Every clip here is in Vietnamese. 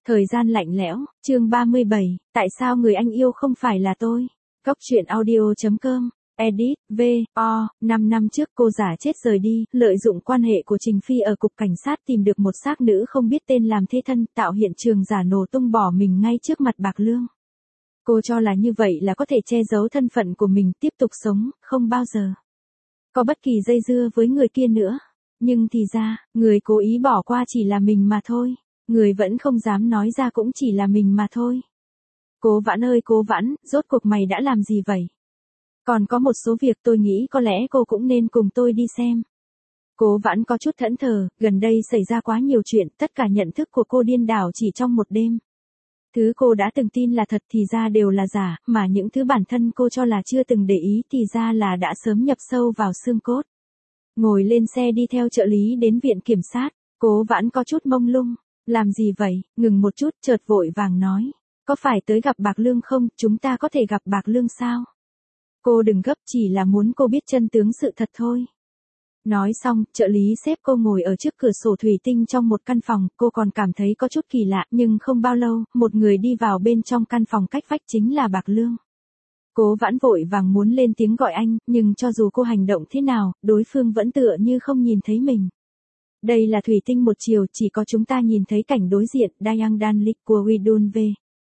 Thời gian lạnh lẽo, chương 37, tại sao người anh yêu không phải là tôi? Góc truyện audio.com, edit, V.O. 5 năm trước cô giả chết rời đi, lợi dụng quan hệ của Trình Phi ở cục cảnh sát tìm được một xác nữ không biết tên làm thế thân, tạo hiện trường giả nổ tung bỏ mình ngay trước mặt Bạc Lương. Cô cho là như vậy là có thể che giấu thân phận của mình, tiếp tục sống, không bao giờ có bất kỳ dây dưa với người kia nữa. Nhưng thì ra, người cố ý bỏ qua chỉ là mình mà thôi. Người vẫn không dám nói ra cũng chỉ là mình mà thôi. Cố Vãn ơi Cố Vãn, rốt cuộc mày đã làm gì vậy? Còn có một số việc tôi nghĩ có lẽ cô cũng nên cùng tôi đi xem. Cố Vãn có chút thẫn thờ, gần đây xảy ra quá nhiều chuyện, tất cả nhận thức của cô điên đảo chỉ trong một đêm. Thứ cô đã từng tin là thật thì ra đều là giả, mà những thứ bản thân cô cho là chưa từng để ý thì ra là đã sớm nhập sâu vào xương cốt. Ngồi lên xe đi theo trợ lý đến viện kiểm sát, Cố Vãn có chút mông lung. Làm gì vậy? Ngừng một chút, chợt vội vàng nói. Có phải tới gặp Bạc Lương không? Chúng ta có thể gặp Bạc Lương sao? Cô đừng gấp, chỉ là muốn cô biết chân tướng sự thật thôi. Nói xong, trợ lý xếp cô ngồi ở trước cửa sổ thủy tinh trong một căn phòng, cô còn cảm thấy có chút kỳ lạ, nhưng không bao lâu, một người đi vào bên trong căn phòng cách vách chính là Bạc Lương. Cố Vãn vội vàng muốn lên tiếng gọi anh, nhưng cho dù cô hành động thế nào, đối phương vẫn tựa như không nhìn thấy mình. Đây là thủy tinh một chiều, chỉ có chúng ta nhìn thấy cảnh đối diện, Dayang Dan Lik của Widun V.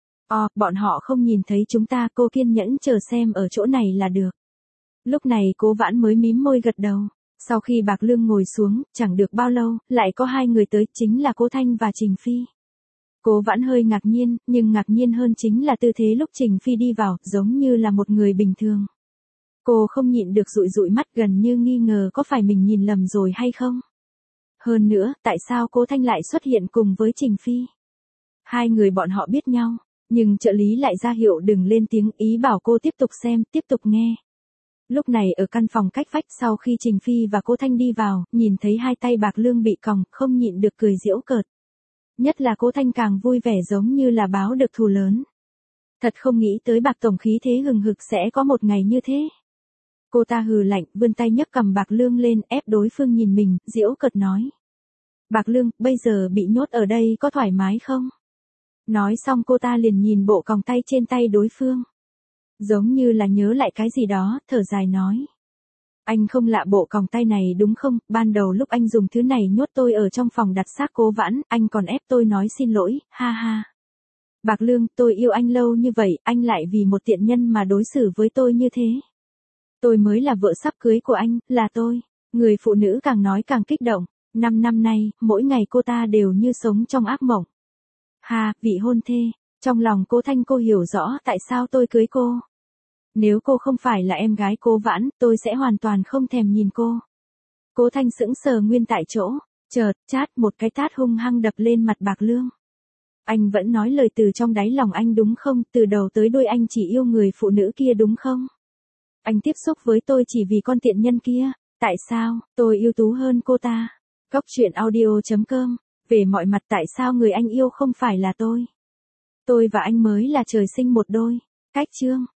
Bọn họ không nhìn thấy chúng ta, cô kiên nhẫn chờ xem ở chỗ này là được. Lúc này Cố Vãn mới mím môi gật đầu. Sau khi Bạc Lương ngồi xuống, chẳng được bao lâu, lại có hai người tới, chính là Cố Thanh và Trình Phi. Cố Vãn hơi ngạc nhiên, nhưng ngạc nhiên hơn chính là tư thế lúc Trình Phi đi vào, giống như là một người bình thường. Cô không nhịn được dụi dụi mắt, gần như nghi ngờ có phải mình nhìn lầm rồi hay không. Hơn nữa, tại sao Cố Thanh lại xuất hiện cùng với Trình Phi? Hai người bọn họ biết nhau, nhưng trợ lý lại ra hiệu đừng lên tiếng, ý bảo cô tiếp tục xem, tiếp tục nghe. Lúc này ở căn phòng cách vách, sau khi Trình Phi và Cố Thanh đi vào, nhìn thấy hai tay Bạc Lương bị còng, không nhịn được cười giễu cợt. Nhất là Cố Thanh càng vui vẻ giống như là báo được thù lớn. Thật không nghĩ tới Bạc tổng khí thế hừng hực sẽ có một ngày như thế. Cô ta hừ lạnh, vươn tay nhấc cầm Bạc Lương lên, ép đối phương nhìn mình, giễu cợt nói. Bạc Lương, bây giờ bị nhốt ở đây có thoải mái không? Nói xong cô ta liền nhìn bộ còng tay trên tay đối phương. Giống như là nhớ lại cái gì đó, thở dài nói. Anh không lạ bộ còng tay này đúng không? Ban đầu lúc anh dùng thứ này nhốt tôi ở trong phòng đặt xác Cố Vãn, anh còn ép tôi nói xin lỗi, ha ha. Bạc Lương, tôi yêu anh lâu như vậy, anh lại vì một tiện nhân mà đối xử với tôi như thế. Tôi mới là vợ sắp cưới của anh, là tôi. Người phụ nữ càng nói càng kích động. 5 năm nay, mỗi ngày cô ta đều như sống trong ác mộng. Ha, vị hôn thê. Trong lòng Cố Thanh cô hiểu rõ tại sao tôi cưới cô. Nếu cô không phải là em gái Cố Vãn, tôi sẽ hoàn toàn không thèm nhìn cô. Cố Thanh sững sờ nguyên tại chỗ, chợt, chát một cái tát hung hăng đập lên mặt Bạc Lương. Anh vẫn nói lời từ trong đáy lòng anh đúng không? Từ đầu tới đuôi anh chỉ yêu người phụ nữ kia đúng không? Anh tiếp xúc với tôi chỉ vì con tiện nhân kia. Tại sao, tôi ưu tú hơn cô ta? Góc truyện audio.com, về mọi mặt tại sao người anh yêu không phải là tôi? Tôi và anh mới là trời sinh một đôi. Cách chương.